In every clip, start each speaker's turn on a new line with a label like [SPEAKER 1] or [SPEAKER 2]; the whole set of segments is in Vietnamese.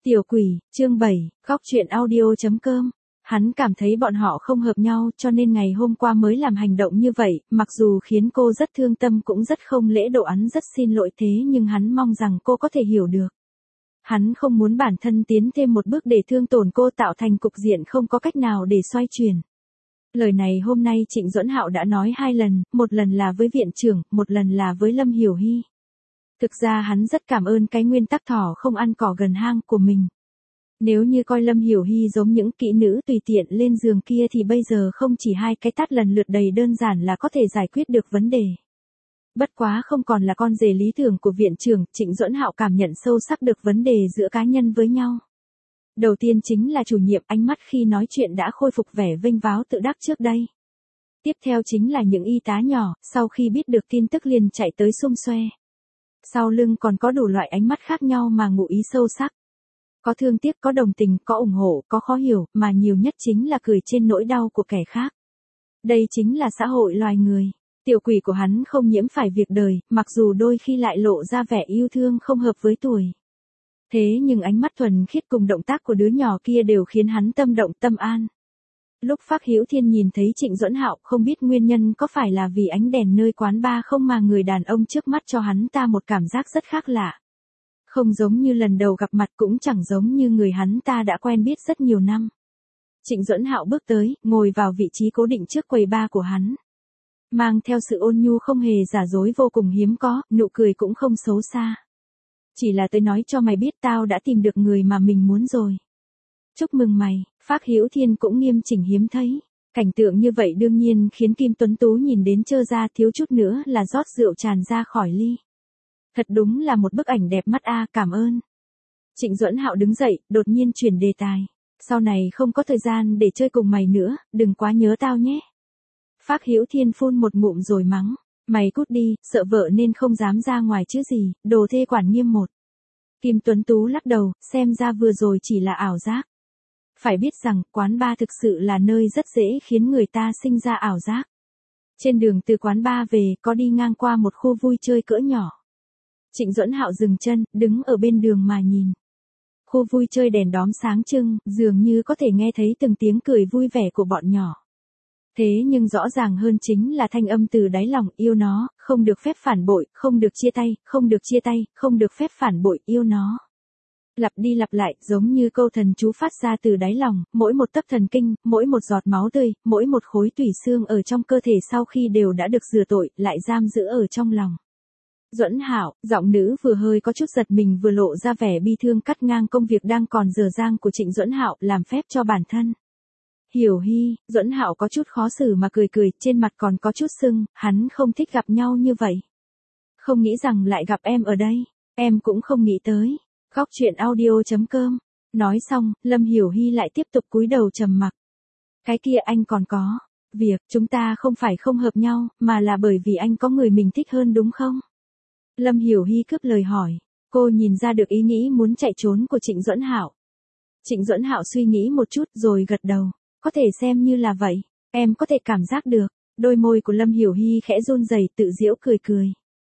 [SPEAKER 1] Tiểu quỷ, chương 7, góc chuyện audio.com. Hắn cảm thấy bọn họ không hợp nhau cho nên ngày hôm qua mới làm hành động như vậy, mặc dù khiến cô rất thương tâm cũng rất không lễ độ, hắn rất xin lỗi thế nhưng hắn mong rằng cô có thể hiểu được. Hắn không muốn bản thân tiến thêm một bước để thương tổn cô, tạo thành cục diện không có cách nào để xoay chuyển. Lời này hôm nay Trịnh Duẫn Hạo đã nói 2 lần, một lần là với viện trưởng, một lần là với Lâm Hiểu Hy. Thực ra hắn rất cảm ơn cái nguyên tắc thỏ không ăn cỏ gần hang của mình. Nếu như coi Lâm Hiểu Hy giống những kỹ nữ tùy tiện lên giường kia thì bây giờ không chỉ 2 cái tát lần lượt đầy đơn giản là có thể giải quyết được vấn đề. Bất quá không còn là con rể lý tưởng của viện trưởng, Trịnh Duẫn Hạo cảm nhận sâu sắc được vấn đề giữa cá nhân với nhau. Đầu tiên chính là chủ nhiệm, ánh mắt khi nói chuyện đã khôi phục vẻ vênh váo tự đắc trước đây. Tiếp theo chính là những y tá nhỏ, sau khi biết được tin tức liền chạy tới xung xoe. Sau lưng còn có đủ loại ánh mắt khác nhau mà ngụ ý sâu sắc. Có thương tiếc, có đồng tình, có ủng hộ, có khó hiểu, mà nhiều nhất chính là cười trên nỗi đau của kẻ khác. Đây chính là xã hội loài người. Tiểu quỷ của hắn không nhiễm phải việc đời, mặc dù đôi khi lại lộ ra vẻ yêu thương không hợp với tuổi. Thế nhưng ánh mắt thuần khiết cùng động tác của đứa nhỏ kia đều khiến hắn tâm động tâm an. Lúc Phác Hữu Thiên nhìn thấy Trịnh Duẫn Hạo, không biết nguyên nhân có phải là vì ánh đèn nơi quán bar không mà người đàn ông trước mắt cho hắn ta một cảm giác rất khác lạ. Không giống như lần đầu gặp mặt, cũng chẳng giống như người hắn ta đã quen biết rất nhiều năm. Trịnh Duẫn Hạo bước tới, ngồi vào vị trí cố định trước quầy bar của hắn. Mang theo sự ôn nhu không hề giả dối vô cùng hiếm có, nụ cười cũng không xấu xa. Chỉ là tới nói cho mày biết tao đã tìm được người mà mình muốn rồi. Chúc mừng mày. Phác Hữu Thiên cũng nghiêm chỉnh hiếm thấy. Cảnh tượng như vậy đương nhiên khiến Kim Tuấn Tú nhìn đến trơ ra, thiếu chút nữa là rót rượu tràn ra khỏi ly. Thật đúng là một bức ảnh đẹp mắt a, cảm ơn. Trịnh Duẫn Hạo đứng dậy, đột nhiên chuyển đề tài. Sau này không có thời gian để chơi cùng mày nữa, đừng quá nhớ tao nhé. Phác Hữu Thiên phun một ngụm rồi mắng. Mày cút đi, sợ vợ nên không dám ra ngoài chứ gì, đồ thê quản nghiêm một. Kim Tuấn Tú lắc đầu, xem ra vừa rồi chỉ là ảo giác. Phải biết rằng, quán bar thực sự là nơi rất dễ khiến người ta sinh ra ảo giác. Trên đường từ quán bar về, có đi ngang qua một khu vui chơi cỡ nhỏ. Trịnh Duẫn Hạo dừng chân, đứng ở bên đường mà nhìn. Khu vui chơi đèn đóm sáng trưng, dường như có thể nghe thấy từng tiếng cười vui vẻ của bọn nhỏ. Thế nhưng rõ ràng hơn chính là thanh âm từ đáy lòng, yêu nó, không được phép phản bội, không được chia tay, không được chia tay, không được phép phản bội, yêu nó. Lặp đi lặp lại, giống như câu thần chú phát ra từ đáy lòng, mỗi một tấc thần kinh, mỗi một giọt máu tươi, mỗi một khối tủy xương ở trong cơ thể sau khi đều đã được rửa tội, lại giam giữ ở trong lòng. Duẫn Hạo, giọng nữ vừa hơi có chút giật mình vừa lộ ra vẻ bi thương cắt ngang công việc đang còn dở dang của Trịnh Duẫn Hạo, làm phép cho bản thân. Hiểu Hy, Duẫn Hạo có chút khó xử mà cười cười, trên mặt còn có chút sưng, hắn không thích gặp nhau như vậy. Không nghĩ rằng lại gặp em ở đây, em cũng không nghĩ tới. Góc chuyện audio.com. Nói xong, Lâm Hiểu Hy lại tiếp tục cúi đầu trầm mặc. Cái kia anh còn có. Việc, chúng ta không phải không hợp nhau, mà là bởi vì anh có người mình thích hơn đúng không? Lâm Hiểu Hy cướp lời hỏi. Cô nhìn ra được ý nghĩ muốn chạy trốn của Trịnh Duẫn Hạo. Trịnh Duẫn Hạo suy nghĩ một chút rồi gật đầu. Có thể xem như là vậy. Em có thể cảm giác được. Đôi môi của Lâm Hiểu Hy khẽ run rẩy, tự giễu cười cười.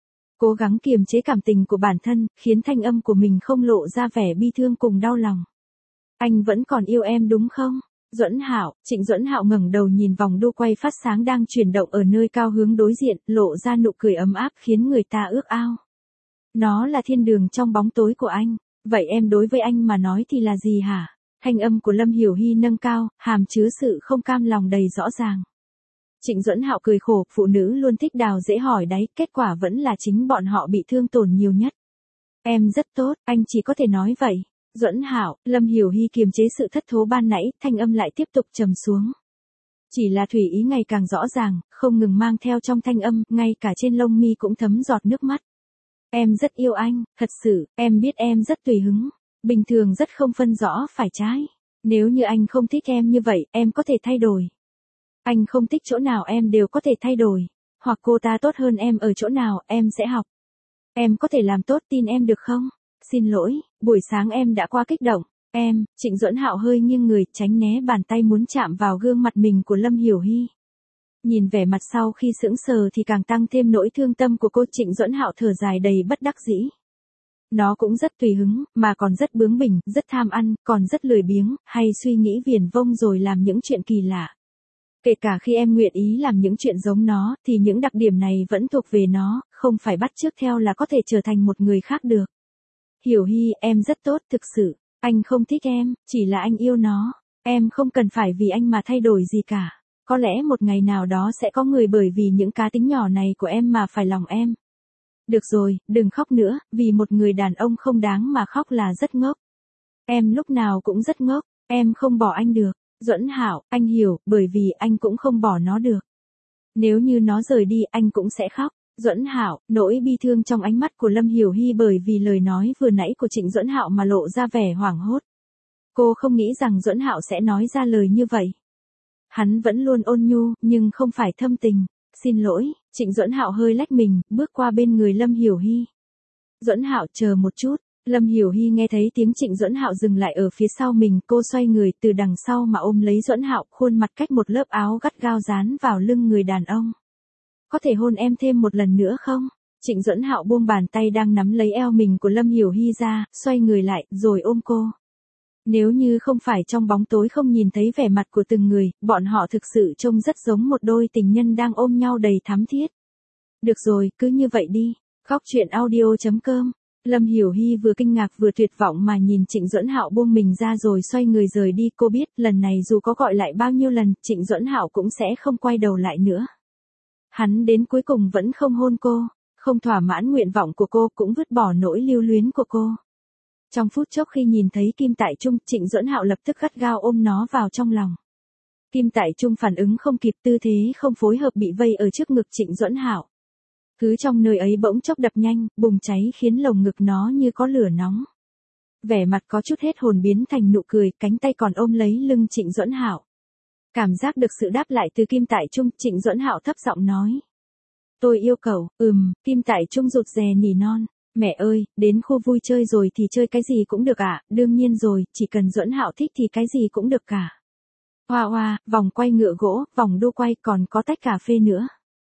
[SPEAKER 1] Cố gắng kiềm chế cảm tình của bản thân, khiến thanh âm của mình không lộ ra vẻ bi thương cùng đau lòng. Anh vẫn còn yêu em đúng không? Duẫn Hạo, Trịnh Duẫn Hạo ngẩng đầu nhìn vòng đu quay phát sáng đang chuyển động ở nơi cao hướng đối diện, lộ ra nụ cười ấm áp khiến người ta ước ao. Nó là thiên đường trong bóng tối của anh, vậy em đối với anh mà nói thì là gì hả? Thanh âm của Lâm Hiểu Hy nâng cao, hàm chứa sự không cam lòng đầy rõ ràng. Trịnh Duẫn Hạo cười khổ, phụ nữ luôn thích đào dễ hỏi đáy, kết quả vẫn là chính bọn họ bị thương tổn nhiều nhất. Em rất tốt, anh chỉ có thể nói vậy. Duẫn Hạo, Lâm Hiểu Hy kiềm chế sự thất thố ban nãy, thanh âm lại tiếp tục trầm xuống. Chỉ là thủy ý ngày càng rõ ràng, không ngừng mang theo trong thanh âm, ngay cả trên lông mi cũng thấm giọt nước mắt. Em rất yêu anh, thật sự, em biết em rất tùy hứng, bình thường rất không phân rõ phải trái. Nếu như anh không thích em như vậy, em có thể thay đổi. Anh không thích chỗ nào em đều có thể thay đổi. Hoặc cô ta tốt hơn em ở chỗ nào, em sẽ học. Em có thể làm tốt, tin em được không? Xin lỗi, buổi sáng em đã quá kích động. Em, Trịnh Duẫn Hạo hơi nghiêng người, tránh né bàn tay muốn chạm vào gương mặt mình của Lâm Hiểu Hy. Nhìn vẻ mặt sau khi sững sờ thì càng tăng thêm nỗi thương tâm của cô. Trịnh Duẫn Hạo thở dài đầy bất đắc dĩ. Nó cũng rất tùy hứng, mà còn rất bướng bỉnh, rất tham ăn, còn rất lười biếng, hay suy nghĩ viển vông rồi làm những chuyện kỳ lạ. Kể cả khi em nguyện ý làm những chuyện giống nó, thì những đặc điểm này vẫn thuộc về nó, không phải bắt chước theo là có thể trở thành một người khác được. Hiểu Hy, em rất tốt thực sự. Anh không thích em, chỉ là anh yêu nó. Em không cần phải vì anh mà thay đổi gì cả. Có lẽ một ngày nào đó sẽ có người bởi vì những cá tính nhỏ này của em mà phải lòng em. Được rồi, đừng khóc nữa, vì một người đàn ông không đáng mà khóc là rất ngốc. Em lúc nào cũng rất ngốc, em không bỏ anh được. Duẫn Hạo, anh hiểu, bởi vì anh cũng không bỏ nó được. Nếu như nó rời đi anh cũng sẽ khóc. Duẫn Hạo, nỗi bi thương trong ánh mắt của Lâm Hiểu Hy bởi vì lời nói vừa nãy của Trịnh Duẫn Hạo mà lộ ra vẻ hoảng hốt. Cô không nghĩ rằng Duẫn Hạo sẽ nói ra lời như vậy. Hắn vẫn luôn ôn nhu, nhưng không phải thâm tình. Xin lỗi, Trịnh Duẫn Hạo hơi lách mình, bước qua bên người Lâm Hiểu Hy. Duẫn Hạo, chờ một chút. Lâm Hiểu Hy nghe thấy tiếng Trịnh Duẫn Hạo dừng lại ở phía sau mình, cô xoay người từ đằng sau mà ôm lấy Duẫn Hạo, khuôn mặt cách một lớp áo gắt gao dán vào lưng người đàn ông. Có thể hôn em thêm một lần nữa không? Trịnh Duẫn Hạo buông bàn tay đang nắm lấy eo mình của Lâm Hiểu Hy ra, xoay người lại, rồi ôm cô. Nếu như không phải trong bóng tối không nhìn thấy vẻ mặt của từng người, bọn họ thực sự trông rất giống một đôi tình nhân đang ôm nhau đầy thắm thiết. Được rồi, cứ như vậy đi. Khóc chuyện audio.com. Lâm Hiểu Hy vừa kinh ngạc vừa tuyệt vọng mà nhìn Trịnh Duẫn Hạo buông mình ra rồi xoay người rời đi. Cô biết, lần này dù có gọi lại bao nhiêu lần, Trịnh Duẫn Hạo cũng sẽ không quay đầu lại nữa. Hắn đến cuối cùng vẫn không hôn cô, không thỏa mãn nguyện vọng của cô, cũng vứt bỏ nỗi lưu luyến của cô. Trong phút chốc khi nhìn thấy Kim Tại Trung, Trịnh Duẫn Hạo lập tức gắt gao ôm nó vào trong lòng. Kim Tại Trung phản ứng không kịp, tư thế không phối hợp bị vây ở trước ngực Trịnh Duẫn Hạo. Cứ trong nơi ấy bỗng chốc đập nhanh, bùng cháy khiến lồng ngực nó như có lửa nóng. Vẻ mặt có chút hết hồn biến thành nụ cười, cánh tay còn ôm lấy lưng Trịnh Duẫn Hạo. Cảm giác được sự đáp lại từ Kim Tại Trung, Trịnh Duẫn Hạo thấp giọng nói. Tôi yêu cầu, Kim Tại Trung rụt rè nỉ non. Mẹ ơi, đến khu vui chơi rồi thì chơi cái gì cũng được ạ, đương nhiên rồi, chỉ cần Duẫn Hạo thích thì cái gì cũng được cả. Hoa hoa, vòng quay ngựa gỗ, vòng đua quay, còn có tách cà phê nữa.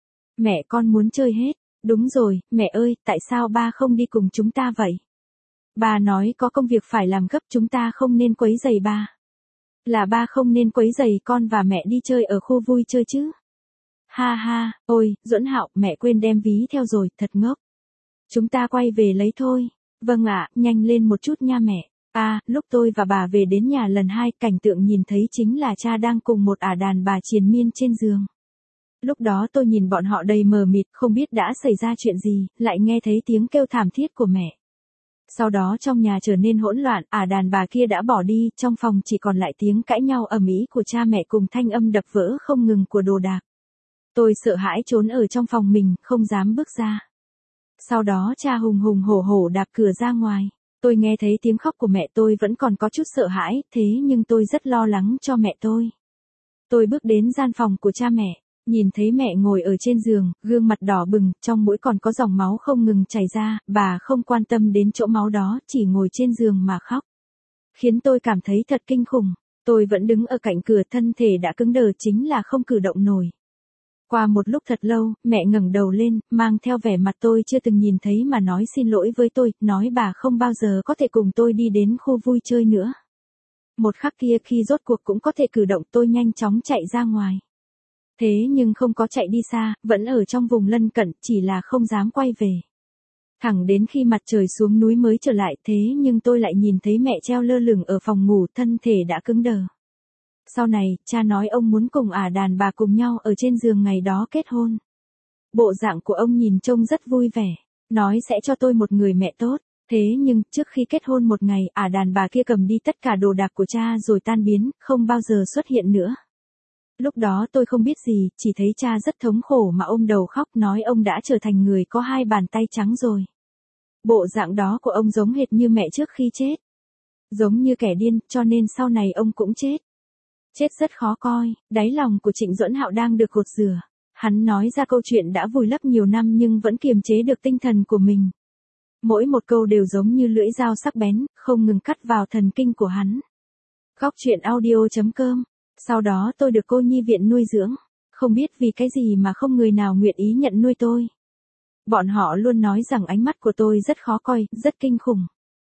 [SPEAKER 1] Mẹ con muốn chơi hết. Đúng rồi, mẹ ơi, tại sao ba không đi cùng chúng ta vậy? Ba nói có công việc phải làm gấp, chúng ta không nên quấy rầy ba. Là ba không nên quấy rầy con và mẹ đi chơi ở khu vui chơi chứ. Ha ha, ôi, Duẫn Hạo, mẹ quên đem ví theo rồi, thật ngốc. Chúng ta quay về lấy thôi. Vâng ạ, nhanh lên một chút nha mẹ. Lúc tôi và bà về đến nhà lần 2, cảnh tượng nhìn thấy chính là cha đang cùng một ả đàn bà triền miên trên giường. Lúc đó tôi nhìn bọn họ đầy mờ mịt, không biết đã xảy ra chuyện gì, lại nghe thấy tiếng kêu thảm thiết của mẹ. Sau đó trong nhà trở nên hỗn loạn, ả đàn bà kia đã bỏ đi, trong phòng chỉ còn lại tiếng cãi nhau ầm ĩ của cha mẹ cùng thanh âm đập vỡ không ngừng của đồ đạc. Tôi sợ hãi trốn ở trong phòng mình, không dám bước ra. Sau đó cha hùng hùng hổ hổ đạp cửa ra ngoài. Tôi nghe thấy tiếng khóc của mẹ, tôi vẫn còn có chút sợ hãi, thế nhưng tôi rất lo lắng cho mẹ tôi. Tôi bước đến gian phòng của cha mẹ, nhìn thấy mẹ ngồi ở trên giường, gương mặt đỏ bừng, trong mũi còn có dòng máu không ngừng chảy ra, bà không quan tâm đến chỗ máu đó, chỉ ngồi trên giường mà khóc. Khiến tôi cảm thấy thật kinh khủng. Tôi vẫn đứng ở cạnh cửa, thân thể đã cứng đờ, chính là không cử động nổi. Qua một lúc thật lâu, mẹ ngẩng đầu lên, mang theo vẻ mặt tôi chưa từng nhìn thấy mà nói xin lỗi với tôi, nói bà không bao giờ có thể cùng tôi đi đến khu vui chơi nữa. Một khắc kia khi rốt cuộc cũng có thể cử động, tôi nhanh chóng chạy ra ngoài. Thế nhưng không có chạy đi xa, vẫn ở trong vùng lân cận, chỉ là không dám quay về. Thẳng đến khi mặt trời xuống núi mới trở lại, thế nhưng tôi lại nhìn thấy mẹ treo lơ lửng ở phòng ngủ, thân thể đã cứng đờ. Sau này, cha nói ông muốn cùng ả đàn bà cùng nhau ở trên giường ngày đó kết hôn. Bộ dạng của ông nhìn trông rất vui vẻ, nói sẽ cho tôi một người mẹ tốt. Thế nhưng, trước khi kết hôn một ngày, ả đàn bà kia cầm đi tất cả đồ đạc của cha rồi tan biến, không bao giờ xuất hiện nữa. Lúc đó tôi không biết gì, chỉ thấy cha rất thống khổ mà ôm đầu khóc, nói ông đã trở thành người có 2 bàn tay trắng rồi. Bộ dạng đó của ông giống hệt như mẹ trước khi chết. Giống như kẻ điên, cho nên sau này ông cũng chết. Chết rất khó coi, đáy lòng của Trịnh Duẫn Hạo đang được gột rửa. Hắn nói ra câu chuyện đã vùi lấp nhiều năm nhưng vẫn kiềm chế được tinh thần của mình. Mỗi một câu đều giống như lưỡi dao sắc bén, không ngừng cắt vào thần kinh của hắn. Khóc chuyện audio.com. Sau đó tôi được cô nhi viện nuôi dưỡng. Không biết vì cái gì mà không người nào nguyện ý nhận nuôi tôi. Bọn họ luôn nói rằng ánh mắt của tôi rất khó coi, rất kinh khủng.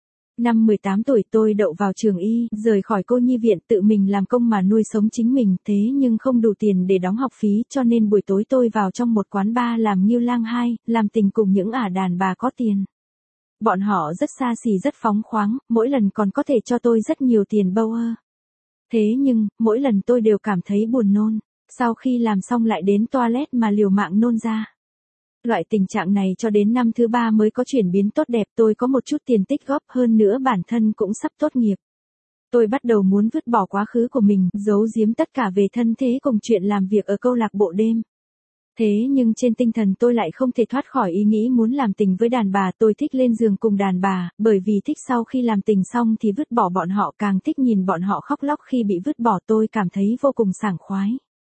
[SPEAKER 1] Năm 18 tuổi tôi đậu vào trường y, rời khỏi cô nhi viện tự mình làm công mà nuôi sống chính mình, thế nhưng không đủ tiền để đóng học phí cho nên buổi tối tôi vào trong một quán bar làm nghiêu lang hai, làm tình cùng những ả đàn bà có tiền. Bọn họ rất xa xỉ rất phóng khoáng, mỗi lần còn có thể cho tôi rất nhiều tiền bâu ơ. Thế nhưng, mỗi lần tôi đều cảm thấy buồn nôn, sau khi làm xong lại đến toilet mà liều mạng nôn ra. Loại tình trạng này cho đến năm thứ 3 mới có chuyển biến tốt đẹp, tôi có một chút tiền tích góp hơn nữa bản thân cũng sắp tốt nghiệp. Tôi bắt đầu muốn vứt bỏ quá khứ của mình, giấu giếm tất cả về thân thế cùng chuyện làm việc ở câu lạc bộ đêm. Thế nhưng trên tinh thần tôi lại không thể thoát khỏi ý nghĩ muốn làm tình với đàn bà, tôi thích lên giường cùng đàn bà, bởi vì thích sau khi làm tình xong thì vứt bỏ bọn họ, càng thích nhìn bọn họ khóc lóc khi bị vứt bỏ, tôi cảm thấy vô cùng sảng khoái.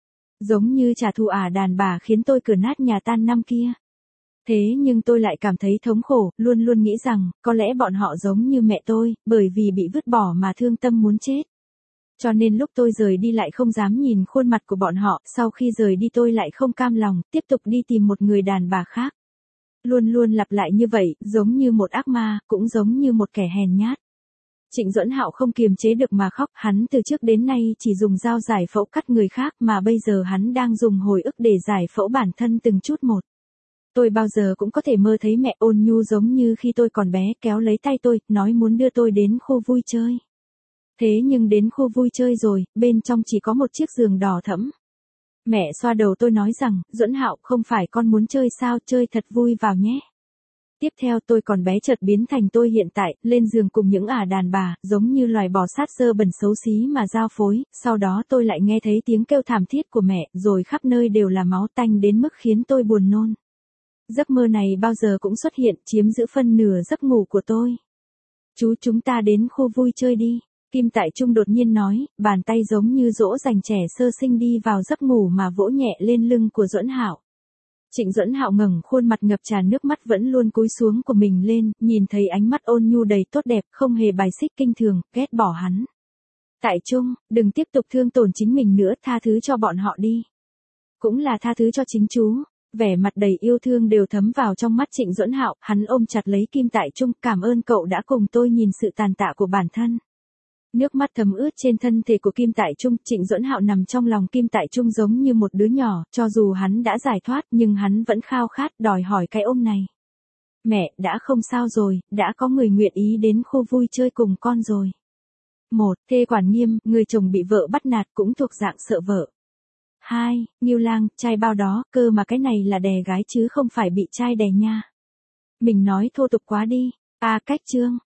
[SPEAKER 1] Giống như trả thù đàn bà khiến tôi cửa nát nhà tan năm kia. Thế nhưng tôi lại cảm thấy thống khổ, luôn luôn nghĩ rằng, có lẽ bọn họ giống như mẹ tôi, bởi vì bị vứt bỏ mà thương tâm muốn chết. Cho nên lúc tôi rời đi lại không dám nhìn khuôn mặt của bọn họ, sau khi rời đi tôi lại không cam lòng, tiếp tục đi tìm một người đàn bà khác. Luôn luôn lặp lại như vậy, giống như một ác ma, cũng giống như một kẻ hèn nhát. Trịnh Duẫn Hạo không kiềm chế được mà khóc, hắn từ trước đến nay chỉ dùng dao giải phẫu cắt người khác mà bây giờ hắn đang dùng hồi ức để giải phẫu bản thân từng chút một. Tôi bao giờ cũng có thể mơ thấy mẹ ôn nhu giống như khi tôi còn bé, kéo lấy tay tôi, nói muốn đưa tôi đến khu vui chơi. Thế nhưng đến khu vui chơi rồi, bên trong chỉ có một chiếc giường đỏ thẫm. Mẹ xoa đầu tôi nói rằng, Duẫn Hạo, không phải con muốn chơi sao, chơi thật vui vào nhé. Tiếp theo tôi còn bé chợt biến thành tôi hiện tại, lên giường cùng những ả đàn bà, giống như loài bò sát dơ bẩn xấu xí mà giao phối, sau đó tôi lại nghe thấy tiếng kêu thảm thiết của mẹ, rồi khắp nơi đều là máu tanh đến mức khiến tôi buồn nôn. Giấc mơ này bao giờ cũng xuất hiện, chiếm giữ phân nửa giấc ngủ của tôi. Chúng ta đến khu vui chơi đi. Kim Tại Trung đột nhiên nói, bàn tay giống như dỗ dành trẻ sơ sinh đi vào giấc ngủ mà vỗ nhẹ lên lưng của Duẫn Hạo. Trịnh Duẫn Hạo ngẩng khuôn mặt ngập tràn nước mắt vẫn luôn cúi xuống của mình lên, nhìn thấy ánh mắt ôn nhu đầy tốt đẹp, không hề bài xích kinh thường, ghét bỏ hắn. Tại Trung, đừng tiếp tục thương tổn chính mình nữa, tha thứ cho bọn họ đi. Cũng là tha thứ cho chính chú. Vẻ mặt đầy yêu thương đều thấm vào trong mắt Trịnh Duẫn Hạo, hắn ôm chặt lấy Kim Tại Trung, cảm ơn cậu đã cùng tôi nhìn sự tàn tạ của bản thân. Nước mắt thấm ướt trên thân thể của Kim Tại Trung, Trịnh Duẫn Hạo nằm trong lòng Kim Tại Trung giống như một đứa nhỏ, cho dù hắn đã giải thoát nhưng hắn vẫn khao khát, đòi hỏi cái ôm này. Mẹ, đã không sao rồi, đã có người nguyện ý đến khu vui chơi cùng con rồi. 1. Thê quản nghiêm, người chồng bị vợ bắt nạt cũng thuộc dạng sợ vợ. 2. Nghiêu lang, trai bao đó, cơ mà cái này là đè gái chứ không phải bị trai đè nha. Mình nói thô tục quá đi. Cách chương.